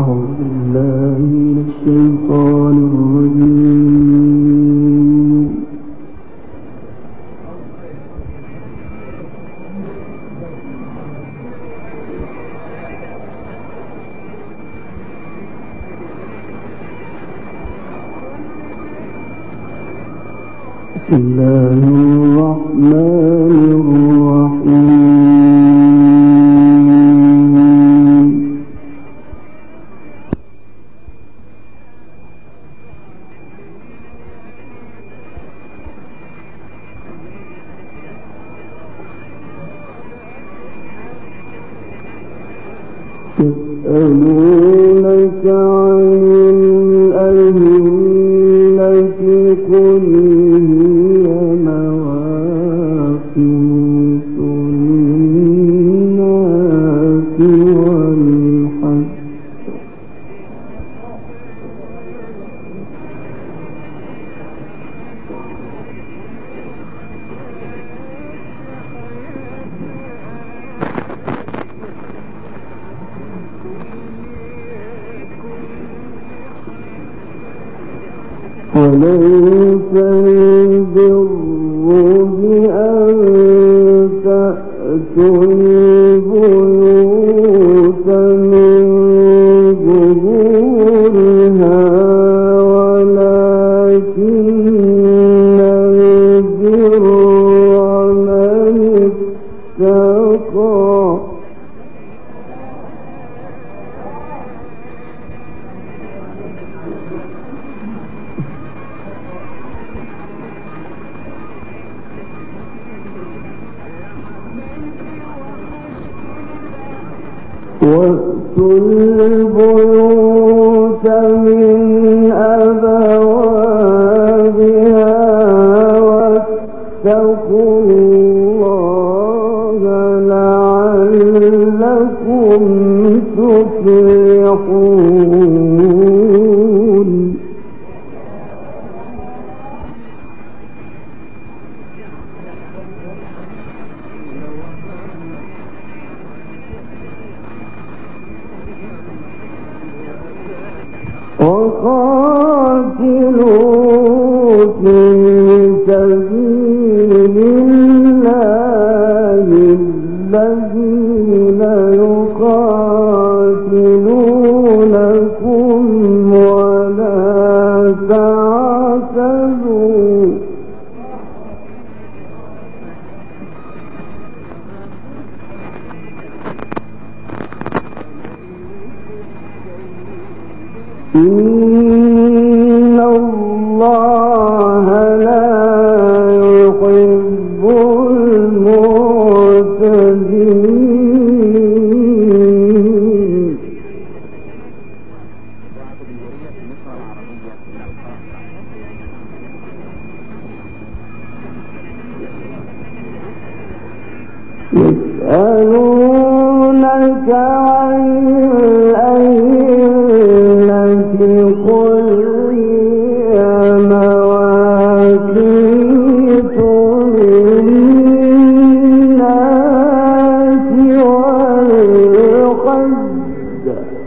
أعوذ بالله من الشيطان الرجيم. بسم الله الرحمن الرحيم. يسألونك عن الأهلة قل هي مواقيت للناس والحج وليس البر بأن تأتوا البيوت من ظهورها ولكن البر من اتقى وَأْتُوا الْبُيُوتَ مِنْ أَبْوَابِهَا وَاتَّقُوا اللَّهَ لَعَلَّكُمْ تُفْلِحُونَ. وقاتلوا في سبيل الله الذين يقاتلونكم ولا تعتدوا إن الله لا يحب المعتدين. يسألونك عن قل هي مواقيت للناس والحج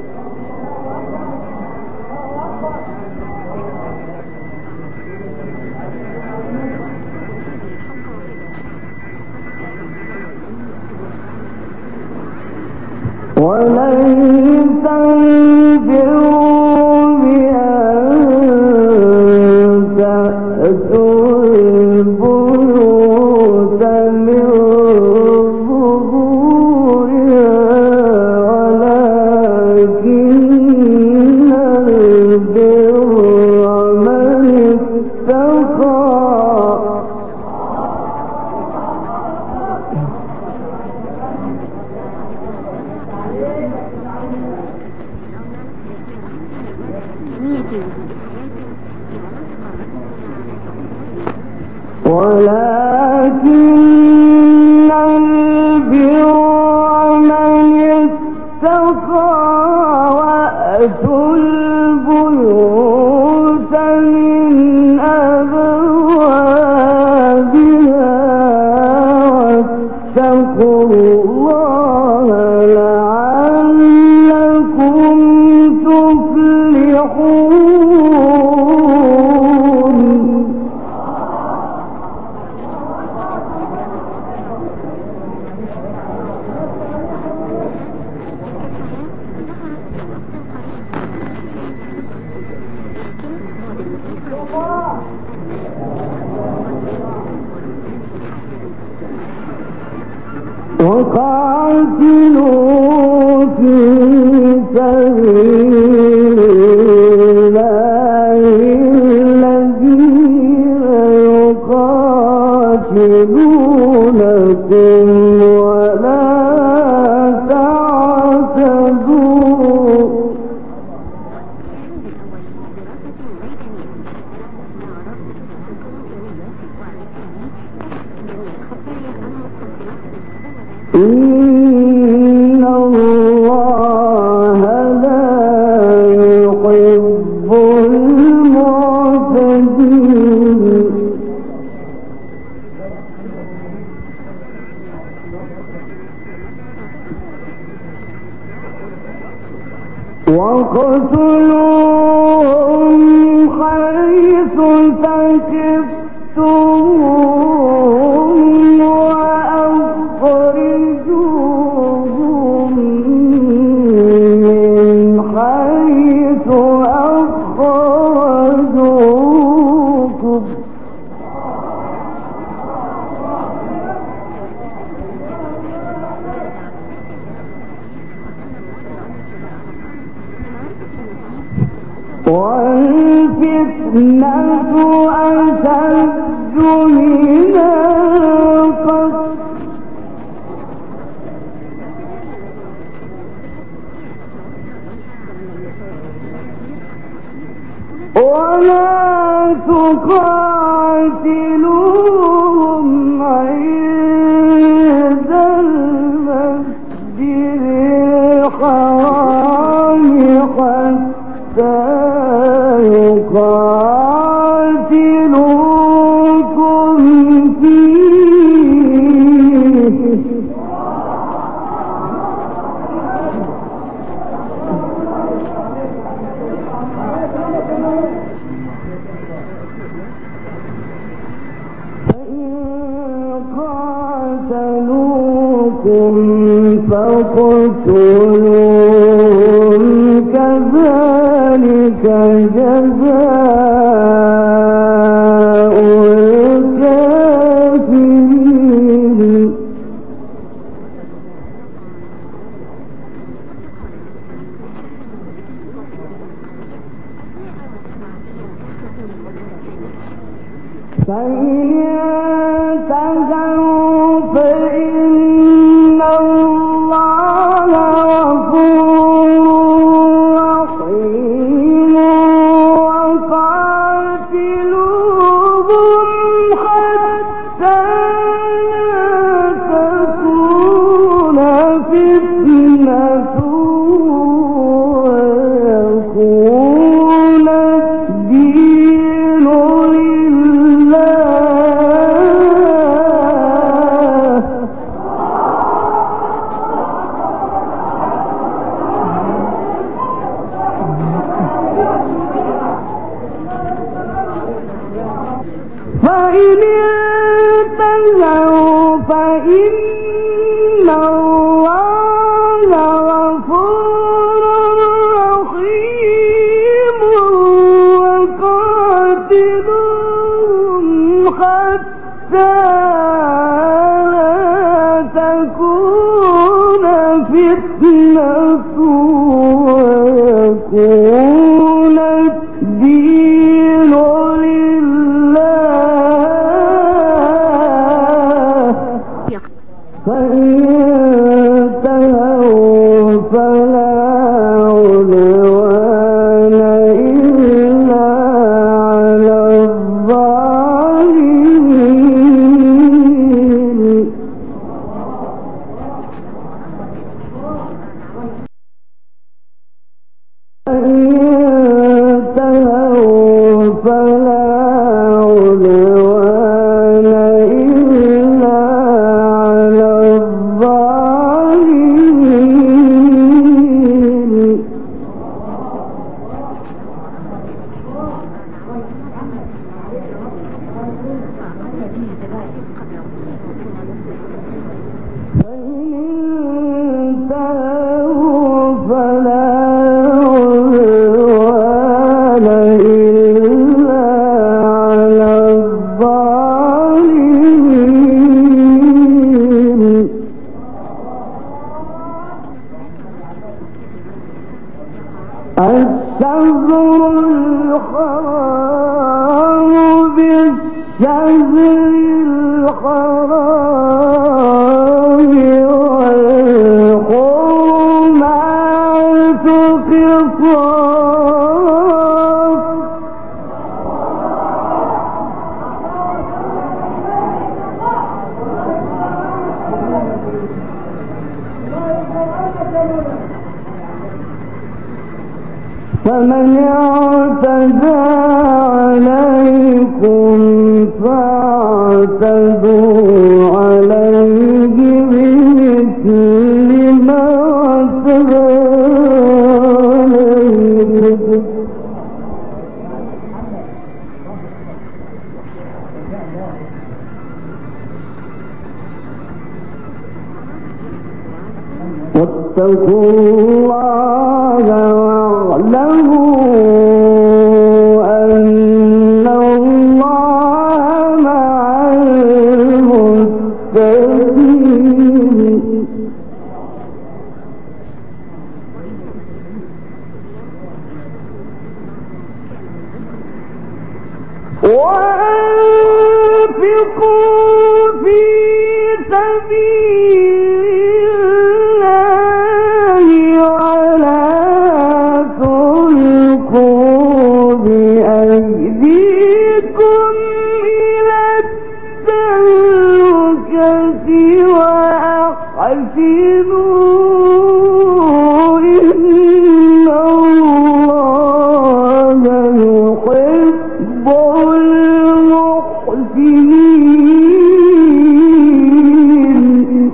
وليس البر ولكن البر من اتقى وأتوا البيوت من أبوابها واتقوا الله لعلكم في سبيل الله الذين يقاتلونكم ولا تعتدوا إن الله لا يحب المعتدين وقتلوهم حيث ثقفتموهم وأخرجوهم من حيث أخرجوكم والفتنة أشد من القتل ولا تقاتلوهم عند المسجد الحرام حتى يقاتلوكم فيه فإن قاتلوكم فاقتلوهم كذلك جزاء الكافرين فإن انتهوا فإن الله غفور رحيم وقاتلوهم حتى لا تكون فتنة ويكون الدين فإن انتهوا فإن الله غفور رحيم وقاتلوهم حتى لا تكون فتنة ويكون الدين فإن انتهوا فلا عدوان إلا على الظالمين فإن انتهوا فلا عدوان إلا على الظالمين فمن اعتدى عليكم فاعتدوا عليه بمثل ما اعتدى عليكم واتقوا الله واعلموا أن الله مع المتقين وأنفقوا في سبيل الله ولا تلقوا بأيديكم إلى التهلكة وأحسنوا إن الله يحب المحسنين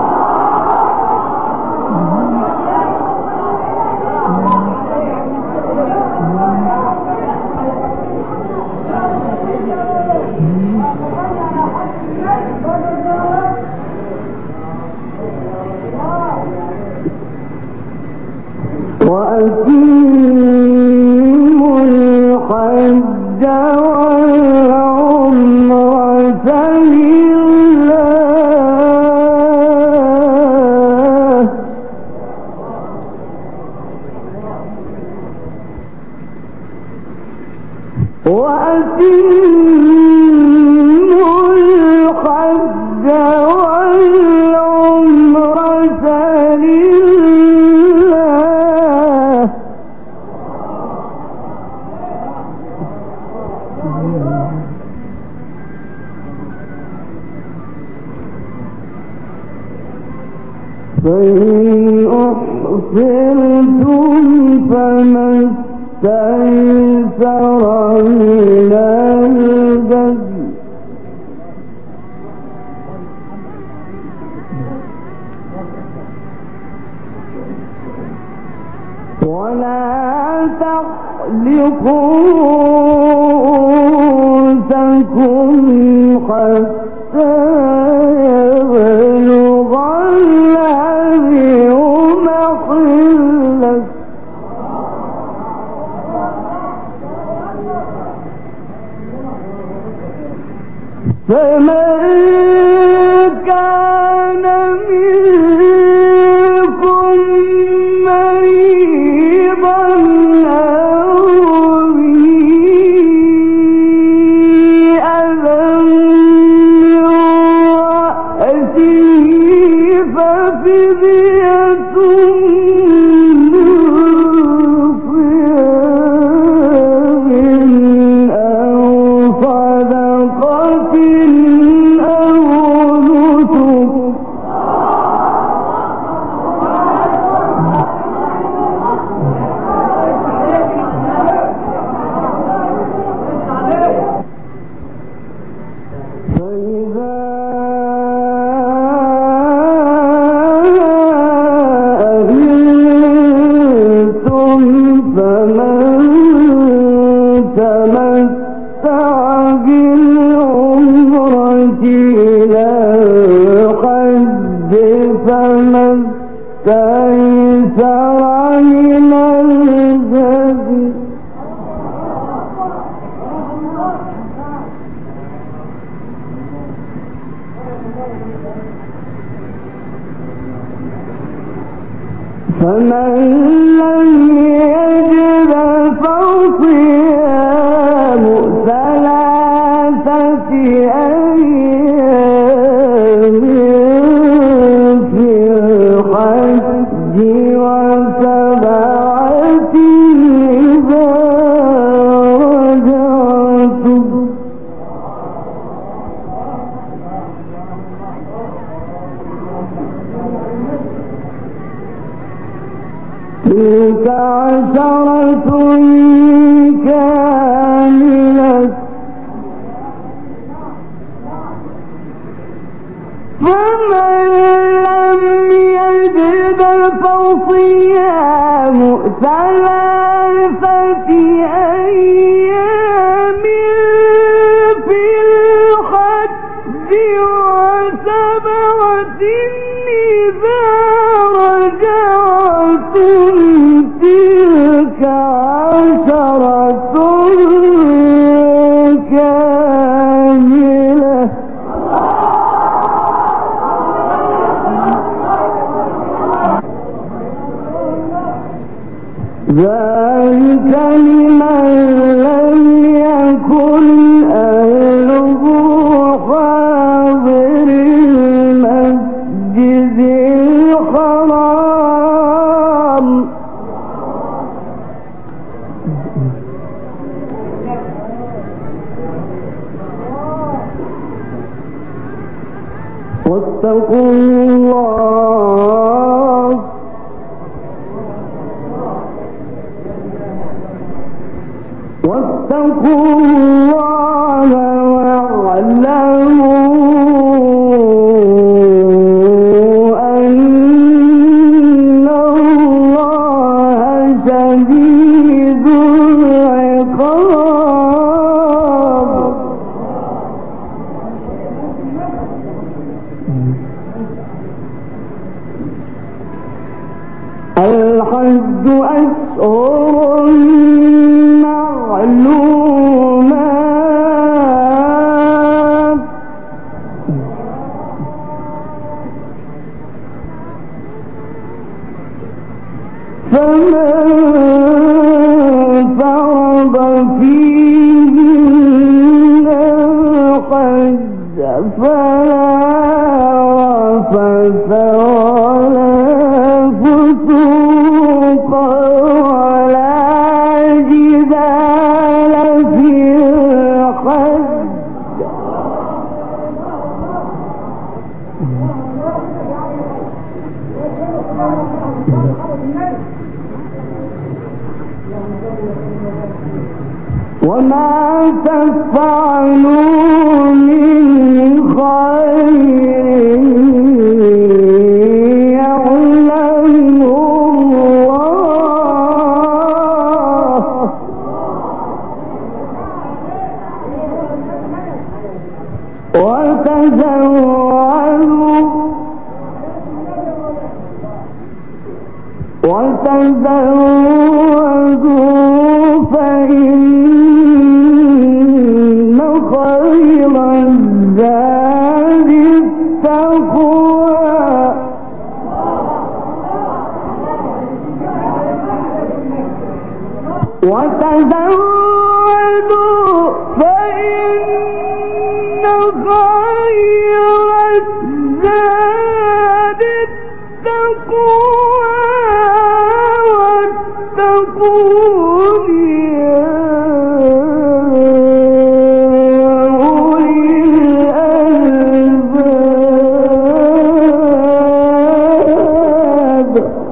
وأتموا الحج والعمرة لله وأتموا الحج والعمرة لله فإن أحصرتم فما استيسر من الهدي ولا تحلقوا رؤوسكم حتى يبلغ الهدي محله فمن كان منكم مريضا أو به أذى من رأسه ففدية من صيام أو صدقة أو نسك فإذا أمنتم فمن تمتع بالعمرة إلى الحج فما استيسر من الهدي فمن لم يجد فصيام ثلاثة أيام في الحج وسبعة إذا رجعتم تلك عشرة كاملة فمن لم يجد فصيام ثلاثة أيام في الحج وسبعة إذا رجعتم تلك عشرة كاملة ذلك لمن لم يكن أهله حاضر المسجد الحرام واتقوا الله واعلموا أن الله شديد العقاب الحج أشهر معلومات فمن فرض فيهن الحج فلا رفث ولا فسوق ولا جدال في الحج وما تفعلوا من خير يعلمه الله وتزودوا فإن خير الزاد التقوى وتزودوا فإن خير الزاد التقوى واتقون يا أولي الألباب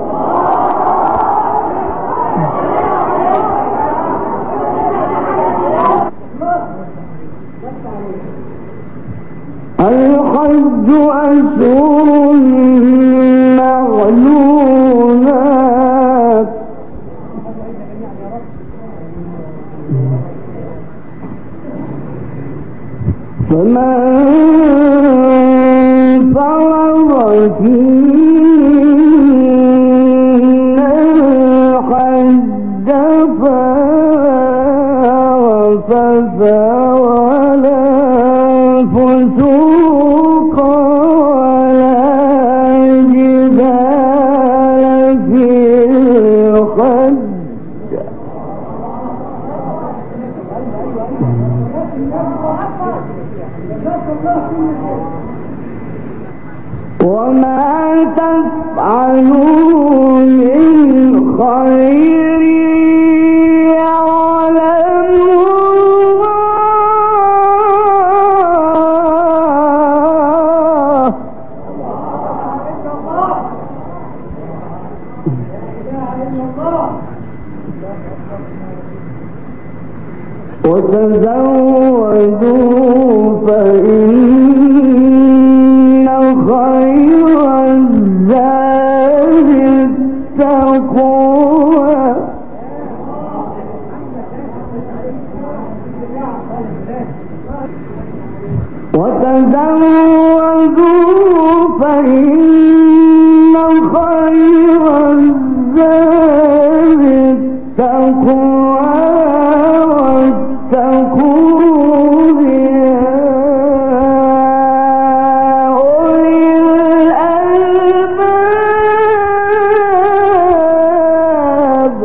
الحج أشهر معلومات فمن فرض فيهن الحج فلا رفث ولا فسوق ولا جدال في الحج وما تفعلوا من خير يعلمه الله وتزودوا فإن خير الزاد التقوى وتزودوا فإن خير الزاد التقوى واتقون يا أولي الألباب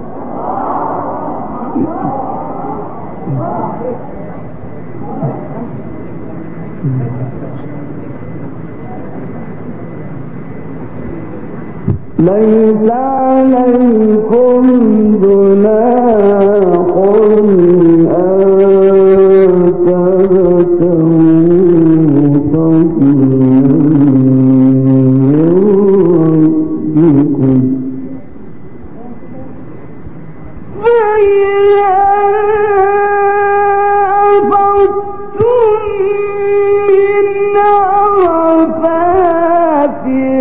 ليس عليكم جناح أن تبتغوا فضلا فإذا أفضتم من عرفات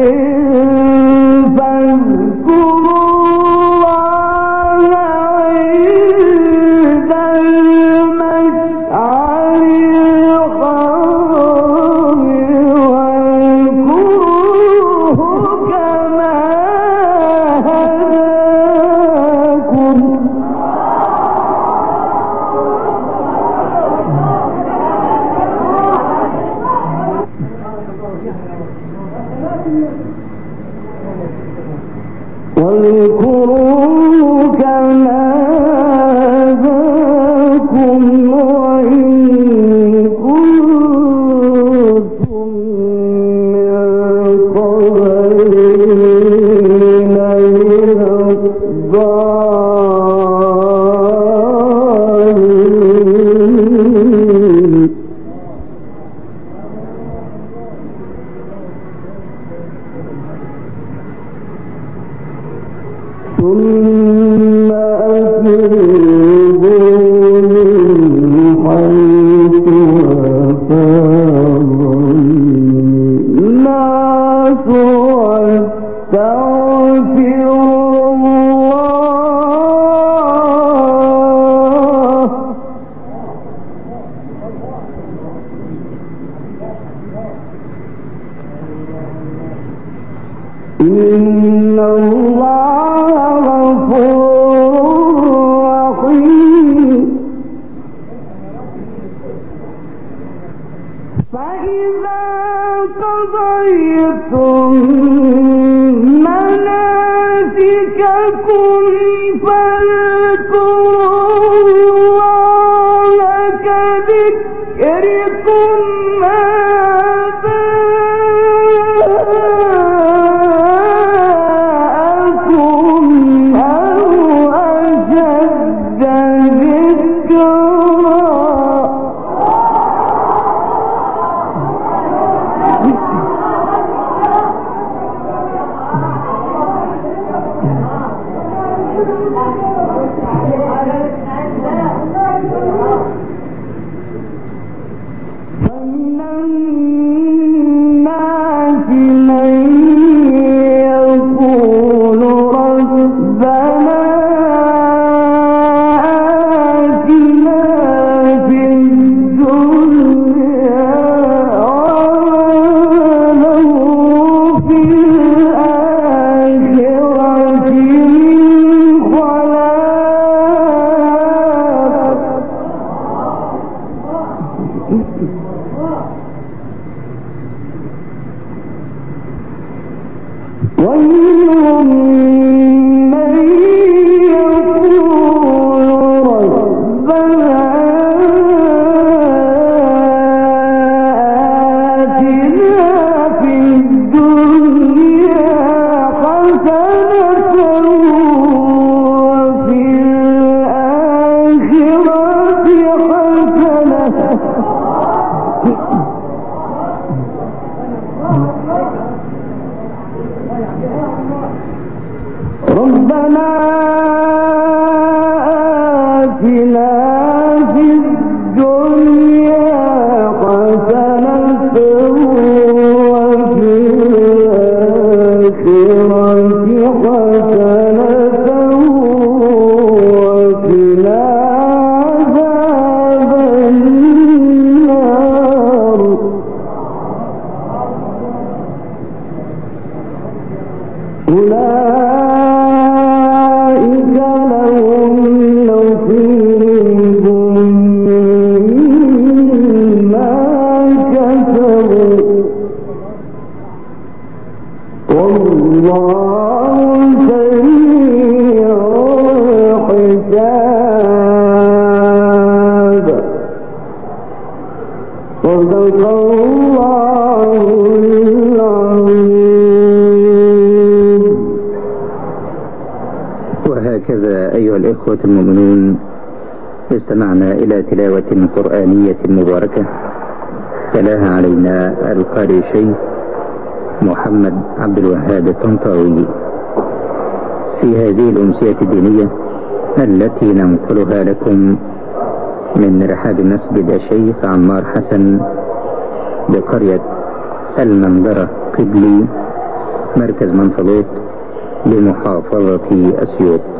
واذكروا كما هداكم وإن كنتم من قبله لمن الضالين ثم أفيضوا من حيث أفاض الناس واستغفروا الله إن الله فإذا قضيتم مناسككم فاذكروا الله كذكركم آباءكم أو أشد ذكرا فمن الناس من يقول ربنا آتنا في الدنيا وما له في الآخرة من خلاق ومنهم من يقول ربنا آتنا في الدنيا حسنة وفي الآخرة حسنة ربنا ربنا آتنا في الدنيا حسنة وفي الآخرة حسنة وقنا عذاب النار أولئك لهم نصيب مما كسبوا والله سريع الحساب صدق الله العظيم. وهكذا أيها الإخوة المؤمنون استمعنا إلى تلاوة قرآنية مباركة تلاها علينا القارئ الشيخ محمد عبد الوهاب الطنطاوي في هذه الأمسية الدينية التي ننقلها لكم من رحاب مسجد الشيخ عمار حسن بقرية المنظرة قبلي مركز منفلوط لمحافظة أسيوط.